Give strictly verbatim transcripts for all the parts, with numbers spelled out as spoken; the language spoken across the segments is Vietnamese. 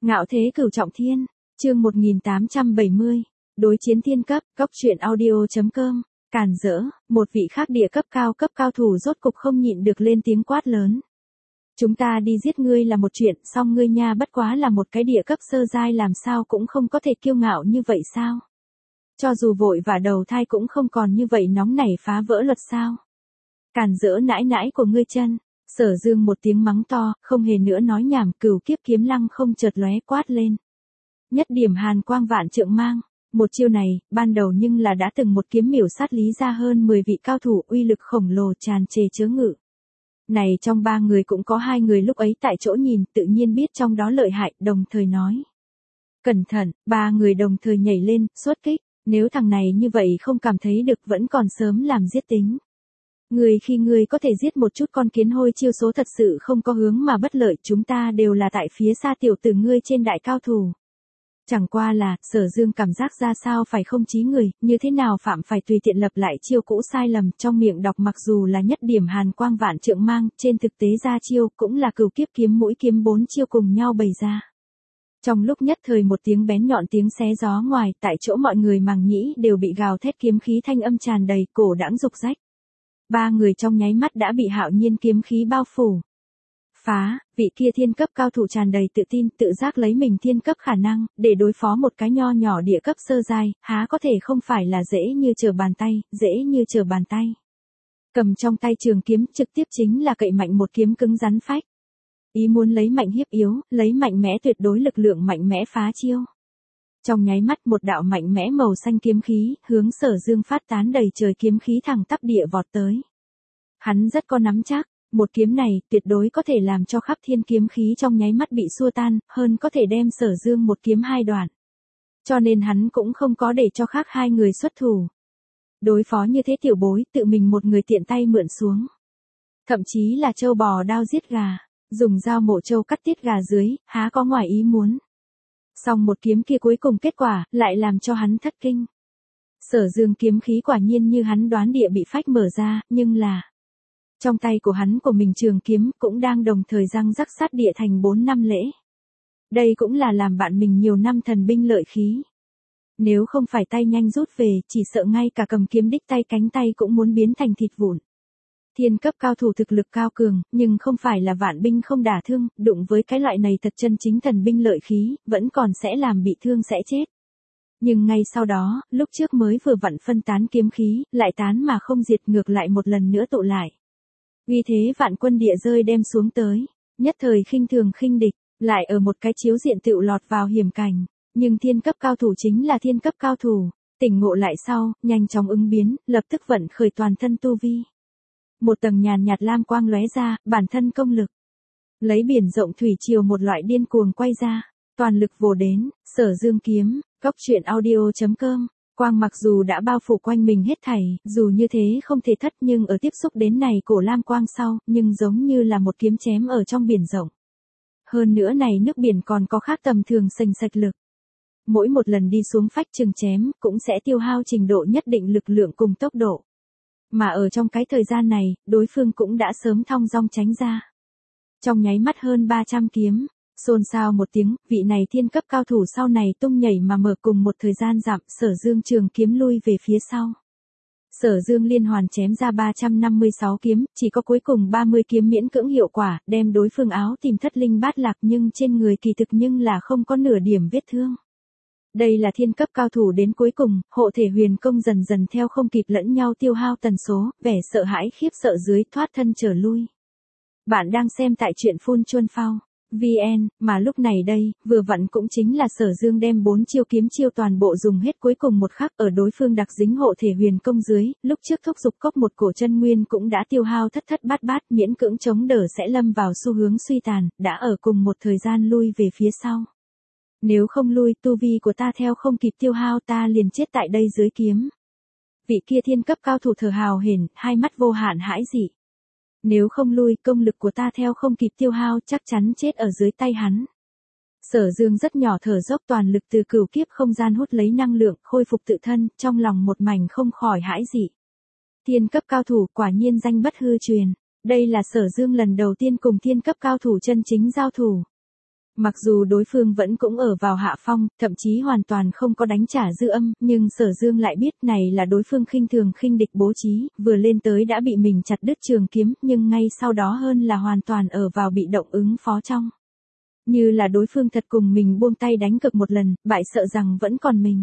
Ngạo thế cửu trọng thiên, chương một nghìn tám trăm bảy mươi, đối chiến thiên cấp, góc truyện audio chấm com, càn rỡ, một vị khác địa cấp cao cấp cao thủ rốt cục không nhịn được lên tiếng quát lớn. Chúng ta đi giết ngươi là một chuyện, song ngươi nha bất quá là một cái địa cấp sơ giai làm sao cũng không có thể kiêu ngạo như vậy sao? Cho dù vội và đầu thai cũng không còn như vậy nóng nảy phá vỡ luật sao? Càn rỡ nãi nãi của ngươi chân. Sở Dương một tiếng mắng to, không hề nữa nói nhảm, cửu kiếp kiếm lăng không chợt lóe quát lên. Nhất điểm hàn quang vạn trượng mang, một chiêu này, ban đầu nhưng là đã từng một kiếm miểu sát lý ra hơn mười vị cao thủ, uy lực khổng lồ tràn trề chứa ngự. Này trong ba người cũng có hai người lúc ấy tại chỗ nhìn, tự nhiên biết trong đó lợi hại, đồng thời nói. Cẩn thận, ba người đồng thời nhảy lên, xuất kích, nếu thằng này như vậy không cảm thấy được vẫn còn sớm làm giết tính. Người khi người có thể giết một chút con kiến hôi chiêu số thật sự không có hướng mà bất lợi, chúng ta đều là tại phía xa tiểu tử ngươi trên đại cao thủ. Chẳng qua là, Sở Dương cảm giác ra sao phải không chí người, như thế nào phạm phải tùy tiện lập lại chiêu cũ sai lầm, trong miệng đọc mặc dù là nhất điểm hàn quang vạn trượng mang, trên thực tế ra chiêu cũng là cửu kiếp kiếm mũi kiếm bốn chiêu cùng nhau bày ra. Trong lúc nhất thời một tiếng bén nhọn tiếng xé gió ngoài, tại chỗ mọi người màng nhĩ đều bị gào thét kiếm khí thanh âm tràn đầy, cổ đãng rục rách. Ba người trong nháy mắt đã bị Hạo Nhiên kiếm khí bao phủ. Phá, vị kia thiên cấp cao thủ tràn đầy tự tin, tự giác lấy mình thiên cấp khả năng, để đối phó một cái nho nhỏ địa cấp sơ giai, há có thể không phải là dễ như trở bàn tay, dễ như trở bàn tay. Cầm trong tay trường kiếm trực tiếp chính là cậy mạnh một kiếm cứng rắn phách. Ý muốn lấy mạnh hiếp yếu, lấy mạnh mẽ tuyệt đối lực lượng mạnh mẽ phá chiêu. Trong nháy mắt một đạo mạnh mẽ màu xanh kiếm khí, hướng Sở Dương phát tán đầy trời kiếm khí thẳng tắp địa vọt tới. Hắn rất có nắm chắc, một kiếm này tuyệt đối có thể làm cho khắp thiên kiếm khí trong nháy mắt bị xua tan, hơn có thể đem Sở Dương một kiếm hai đoạn. Cho nên hắn cũng không có để cho khác hai người xuất thủ. Đối phó như thế tiểu bối, tự mình một người tiện tay mượn xuống. Thậm chí là trâu bò đao giết gà, dùng dao mổ trâu cắt tiết gà dưới, há có ngoài ý muốn. Song một kiếm kia cuối cùng kết quả, lại làm cho hắn thất kinh. Sở Dương kiếm khí quả nhiên như hắn đoán địa bị phách mở ra, nhưng là... Trong tay của hắn của mình trường kiếm cũng đang đồng thời răng rắc sát địa thành bốn năm lễ. Đây cũng là làm bạn mình nhiều năm thần binh lợi khí. Nếu không phải tay nhanh rút về, chỉ sợ ngay cả cầm kiếm đích tay cánh tay cũng muốn biến thành thịt vụn. Thiên cấp cao thủ thực lực cao cường, nhưng không phải là vạn binh không đả thương, đụng với cái loại này thật chân chính thần binh lợi khí, vẫn còn sẽ làm bị thương sẽ chết. Nhưng ngay sau đó, lúc trước mới vừa vặn phân tán kiếm khí, lại tán mà không diệt ngược lại một lần nữa tụ lại. Vì thế vạn quân địa rơi đem xuống tới, nhất thời khinh thường khinh địch, lại ở một cái chiếu diện tựu lọt vào hiểm cảnh. Nhưng thiên cấp cao thủ chính là thiên cấp cao thủ, tỉnh ngộ lại sau, nhanh chóng ứng biến, lập tức vận khởi toàn thân tu vi. Một tầng nhàn nhạt lam quang lóe ra, bản thân công lực. Lấy biển rộng thủy triều một loại điên cuồng quay ra, toàn lực vồ đến, Sở Dương kiếm, góc truyện audio chấm com. Quang mặc dù đã bao phủ quanh mình hết thảy, dù như thế không thể thất nhưng ở tiếp xúc đến này cổ lam quang sau, nhưng giống như là một kiếm chém ở trong biển rộng. Hơn nữa này nước biển còn có khác tầm thường sành sạch lực. Mỗi một lần đi xuống phách trường chém, cũng sẽ tiêu hao trình độ nhất định lực lượng cùng tốc độ. Mà ở trong cái thời gian này, đối phương cũng đã sớm thong dong tránh ra. Trong nháy mắt hơn ba trăm kiếm, xôn xao một tiếng, vị này thiên cấp cao thủ sau này tung nhảy mà mở cùng một thời gian giảm, Sở Dương trường kiếm lui về phía sau. Sở Dương liên hoàn chém ra ba trăm năm mươi sáu kiếm, chỉ có cuối cùng ba mươi kiếm miễn cưỡng hiệu quả, đem đối phương áo tìm thất linh bát lạc nhưng trên người kỳ thực nhưng là không có nửa điểm vết thương. Đây là thiên cấp cao thủ đến cuối cùng, hộ thể huyền công dần dần theo không kịp lẫn nhau tiêu hao tần số, vẻ sợ hãi khiếp sợ dưới thoát thân trở lui. Bạn đang xem tại truyện Phun Chuân Phao vê en, mà lúc này đây, vừa vặn cũng chính là Sở Dương đem bốn chiêu kiếm chiêu toàn bộ dùng hết cuối cùng một khắc ở đối phương đặc dính hộ thể huyền công dưới, lúc trước thúc dục cốc một cổ chân nguyên cũng đã tiêu hao thất thất bát bát, miễn cưỡng chống đỡ sẽ lâm vào xu hướng suy tàn, đã ở cùng một thời gian lui về phía sau. Nếu không lui, tu vi của ta theo không kịp tiêu hao ta liền chết tại đây dưới kiếm. Vị kia thiên cấp cao thủ thở hào hển, hai mắt vô hạn hãi dị. Nếu không lui, công lực của ta theo không kịp tiêu hao chắc chắn chết ở dưới tay hắn. Sở Dương rất nhỏ thở dốc toàn lực từ cửu kiếp không gian hút lấy năng lượng, khôi phục tự thân, trong lòng một mảnh không khỏi hãi dị. Thiên cấp cao thủ quả nhiên danh bất hư truyền, đây là Sở Dương lần đầu tiên cùng thiên cấp cao thủ chân chính giao thủ. Mặc dù đối phương vẫn cũng ở vào hạ phong, thậm chí hoàn toàn không có đánh trả dư âm, nhưng Sở Dương lại biết này là đối phương khinh thường khinh địch bố trí, vừa lên tới đã bị mình chặt đứt trường kiếm, nhưng ngay sau đó hơn là hoàn toàn ở vào bị động ứng phó trong. Như là đối phương thật cùng mình buông tay đánh cực một lần, bại sợ rằng vẫn còn mình.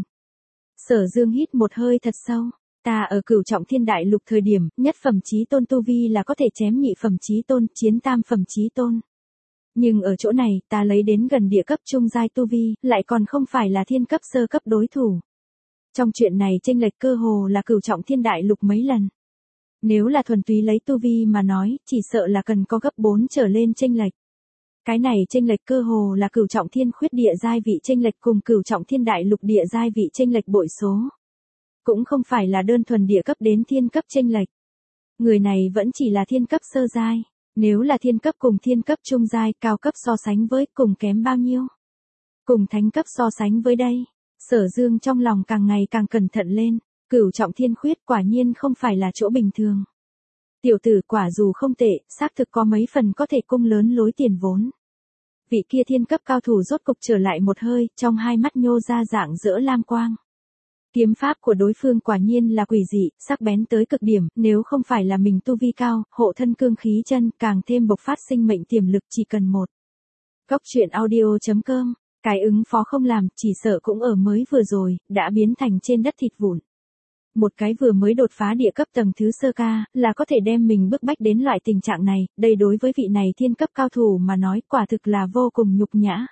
Sở Dương hít một hơi thật sâu. Ta ở Cửu Trọng Thiên Đại Lục thời điểm, nhất phẩm chí tôn tu vi là có thể chém nhị phẩm chí tôn, chiến tam phẩm chí tôn. Nhưng ở chỗ này, ta lấy đến gần địa cấp trung giai tu vi, lại còn không phải là thiên cấp sơ cấp đối thủ. Trong chuyện này chênh lệch cơ hồ là Cửu Trọng Thiên Đại Lục mấy lần. Nếu là thuần túy lấy tu vi mà nói, chỉ sợ là cần có gấp bốn trở lên chênh lệch. Cái này chênh lệch cơ hồ là Cửu Trọng Thiên khuyết địa giai vị chênh lệch cùng Cửu Trọng Thiên Đại Lục địa giai vị chênh lệch bội số. Cũng không phải là đơn thuần địa cấp đến thiên cấp chênh lệch. Người này vẫn chỉ là thiên cấp sơ giai. Nếu là thiên cấp cùng thiên cấp trung giai, cao cấp so sánh với, cùng kém bao nhiêu? Cùng thánh cấp so sánh với đây. Sở Dương trong lòng càng ngày càng cẩn thận lên, Cửu Trọng Thiên khuyết quả nhiên không phải là chỗ bình thường. Tiểu tử quả dù không tệ, xác thực có mấy phần có thể cung lớn lối tiền vốn. Vị kia thiên cấp cao thủ rốt cục trở lại một hơi, trong hai mắt nhô ra dạng rỡ lam quang. Kiếm pháp của đối phương quả nhiên là quỷ dị, sắc bén tới cực điểm, nếu không phải là mình tu vi cao, hộ thân cương khí chân, càng thêm bộc phát sinh mệnh tiềm lực chỉ cần một. Góc truyện audio chấm com, cái ứng phó không làm, chỉ sợ cũng ở mới vừa rồi, đã biến thành trên đất thịt vụn. Một cái vừa mới đột phá địa cấp tầng thứ sơ ca, là có thể đem mình bức bách đến loại tình trạng này, đây đối với vị này thiên cấp cao thủ mà nói quả thực là vô cùng nhục nhã.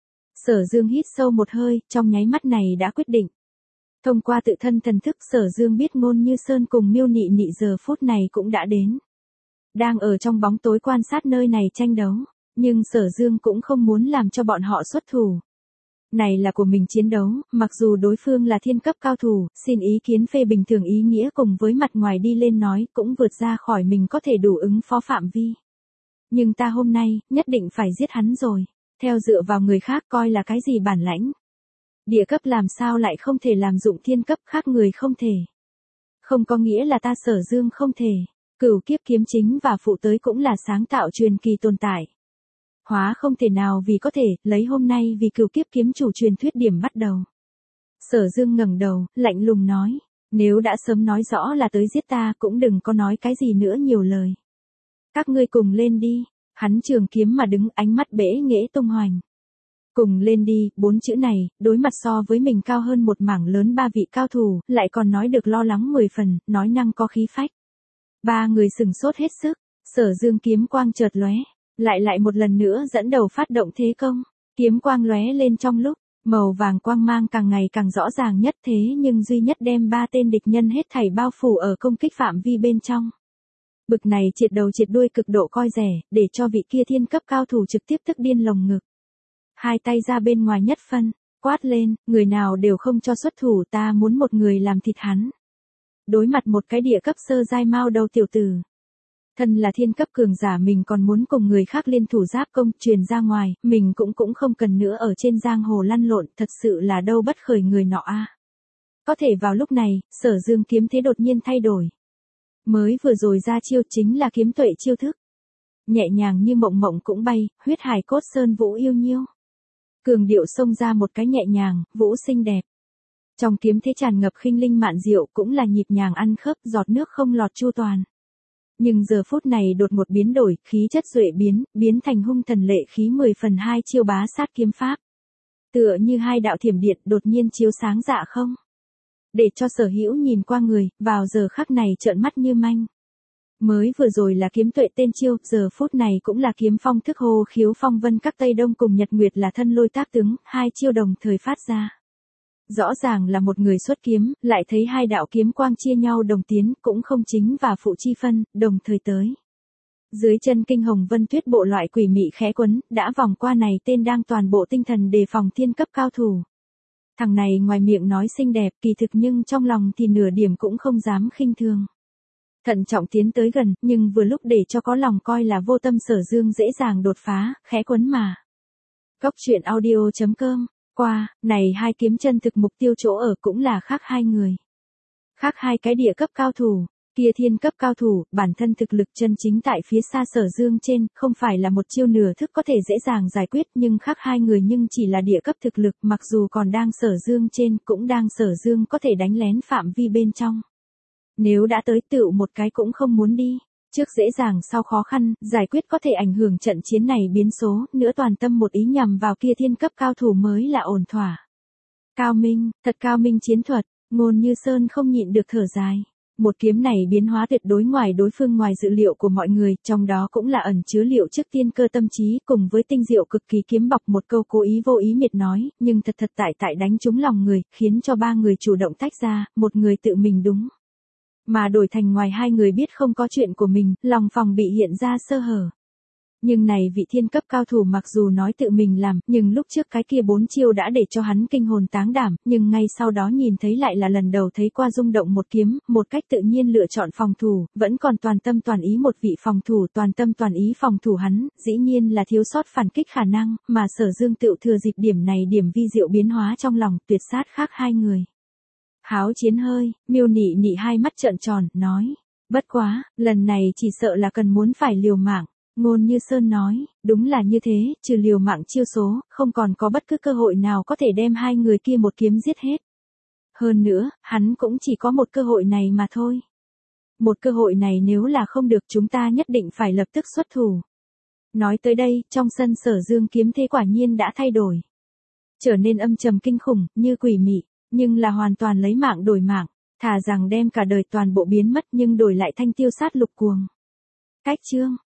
Sở Dương hít sâu một hơi, trong nháy mắt này đã quyết định. Thông qua tự thân thần thức Sở Dương biết Ngôn Như Sơn cùng Miêu Nị Nị giờ phút này cũng đã đến. Đang ở trong bóng tối quan sát nơi này tranh đấu, nhưng Sở Dương cũng không muốn làm cho bọn họ xuất thủ. Này là của mình chiến đấu, mặc dù đối phương là thiên cấp cao thủ, xin ý kiến phê bình thường ý nghĩa cùng với mặt ngoài đi lên nói cũng vượt ra khỏi mình có thể đủ ứng phó phạm vi. Nhưng ta hôm nay, nhất định phải giết hắn rồi, theo dựa vào người khác coi là cái gì bản lãnh. Địa cấp làm sao lại không thể làm dụng thiên cấp, khác người không thể. Không có nghĩa là ta Sở Dương không thể. Cửu kiếp kiếm chính và phụ tới cũng là sáng tạo truyền kỳ tồn tại. Hóa không thể nào vì có thể, lấy hôm nay vì cửu kiếp kiếm chủ truyền thuyết điểm bắt đầu. Sở Dương ngẩng đầu, lạnh lùng nói, nếu đã sớm nói rõ là tới giết ta cũng đừng có nói cái gì nữa nhiều lời. Các ngươi cùng lên đi, hắn trường kiếm mà đứng ánh mắt bẽ nghễ tung hoành. Cùng lên đi, bốn chữ này, đối mặt so với mình cao hơn một mảng lớn ba vị cao thủ, lại còn nói được lo lắng mười phần, nói năng có khí phách. Ba người sừng sốt hết sức, Sở Dương kiếm quang chợt lóe, lại lại một lần nữa dẫn đầu phát động thế công, kiếm quang lóe lên trong lúc, màu vàng quang mang càng ngày càng rõ ràng nhất thế nhưng duy nhất đem ba tên địch nhân hết thảy bao phủ ở công kích phạm vi bên trong. Bực này triệt đầu triệt đuôi cực độ coi rẻ, để cho vị kia thiên cấp cao thủ trực tiếp tức điên lồng ngực. Hai tay ra bên ngoài nhất phân, quát lên, người nào đều không cho xuất thủ, ta muốn một người làm thịt hắn. Đối mặt một cái địa cấp sơ giai mao đầu tiểu tử. Thân là thiên cấp cường giả mình còn muốn cùng người khác liên thủ giáp công truyền ra ngoài, mình cũng cũng không cần nữa ở trên giang hồ lăn lộn, thật sự là đâu bất khởi người nọ a. Có thể vào lúc này, Sở Dương kiếm thế đột nhiên thay đổi. Mới vừa rồi ra chiêu chính là kiếm tuệ chiêu thức. Nhẹ nhàng như mộng mộng cũng bay, huyết hải cốt sơn vũ yêu nhiêu. Cường điệu xông ra một cái nhẹ nhàng, vũ xinh đẹp. Trong kiếm thế tràn ngập khinh linh mạn diệu cũng là nhịp nhàng ăn khớp, giọt nước không lọt chu toàn. Nhưng giờ phút này đột một biến đổi, khí chất duệ biến, biến thành hung thần lệ khí mười phần hai chiêu bá sát kiếm pháp. Tựa như hai đạo thiểm điện đột nhiên chiếu sáng dạ không. Để cho Sở Hữu nhìn qua người, vào giờ khắc này trợn mắt như manh. Mới vừa rồi là kiếm tuệ tên chiêu, giờ phút này cũng là kiếm phong thức hô khiếu phong vân các Tây Đông cùng Nhật Nguyệt là thân lôi tác tướng, hai chiêu đồng thời phát ra. Rõ ràng là một người xuất kiếm, lại thấy hai đạo kiếm quang chia nhau đồng tiến, cũng không chính và phụ chi phân, đồng thời tới. Dưới chân kinh hồng vân tuyết bộ loại quỷ mị khẽ quấn, đã vòng qua này tên đang toàn bộ tinh thần đề phòng thiên cấp cao thủ. Thằng này ngoài miệng nói xinh đẹp kỳ thực nhưng trong lòng thì nửa điểm cũng không dám khinh thường. Thận trọng tiến tới gần, nhưng vừa lúc để cho có lòng coi là vô tâm Sở Dương dễ dàng đột phá, khẽ quấn mà. Góc truyện audio chấm com, qua, này hai kiếm chân thực mục tiêu chỗ ở cũng là khác hai người. Khác hai cái địa cấp cao thủ, Kia thiên cấp cao thủ, bản thân thực lực chân chính tại phía xa Sở Dương trên, không phải là một chiêu nửa thức có thể dễ dàng giải quyết, nhưng khác hai người nhưng chỉ là địa cấp thực lực, mặc dù còn đang Sở Dương trên, cũng đang Sở Dương có thể đánh lén phạm vi bên trong. Nếu đã tới tựu một cái cũng không muốn đi. Trước dễ dàng sau khó khăn, giải quyết có thể ảnh hưởng trận chiến này biến số, nữa toàn tâm một ý nhằm vào kia thiên cấp cao thủ mới là ổn thỏa. Cao minh, thật cao minh chiến thuật, Ngôn Như Sơn không nhịn được thở dài. Một kiếm này biến hóa tuyệt đối ngoài đối phương ngoài dự liệu của mọi người, trong đó cũng là ẩn chứa liệu trước tiên cơ tâm trí cùng với tinh diệu cực kỳ kiếm bọc một câu cố ý vô ý miệt nói, nhưng thật thật tại tại đánh trúng lòng người, khiến cho ba người chủ động tách ra, một người tự mình đúng. Mà đổi thành ngoài hai người biết không có chuyện của mình, lòng phòng bị hiện ra sơ hở. Nhưng này vị thiên cấp cao thủ mặc dù nói tự mình làm, nhưng lúc trước cái kia bốn chiêu đã để cho hắn kinh hồn táng đảm, nhưng ngay sau đó nhìn thấy lại là lần đầu thấy qua rung động một kiếm, một cách tự nhiên lựa chọn phòng thủ, vẫn còn toàn tâm toàn ý một vị phòng thủ toàn tâm toàn ý phòng thủ hắn, dĩ nhiên là thiếu sót phản kích khả năng, mà Sở Dương tựu thừa dịp điểm này điểm vi diệu biến hóa trong lòng, tuyệt sát khác hai người. Háo chiến hơi, Miêu Nị Nị hai mắt trợn tròn, nói, bất quá, lần này chỉ sợ là cần muốn phải liều mạng. Ngôn Như Sơn nói, đúng là như thế, trừ liều mạng chiêu số, không còn có bất cứ cơ hội nào có thể đem hai người kia một kiếm giết hết. Hơn nữa, hắn cũng chỉ có một cơ hội này mà thôi. Một cơ hội này nếu là không được chúng ta nhất định phải lập tức xuất thủ. Nói tới đây, trong sân Sở Dương kiếm thế quả nhiên đã thay đổi. Trở nên âm trầm kinh khủng, như quỷ mị, nhưng là hoàn toàn lấy mạng đổi mạng, thà rằng đem cả đời toàn bộ biến mất nhưng đổi lại thanh tiêu sát lục cuồng. Cách chương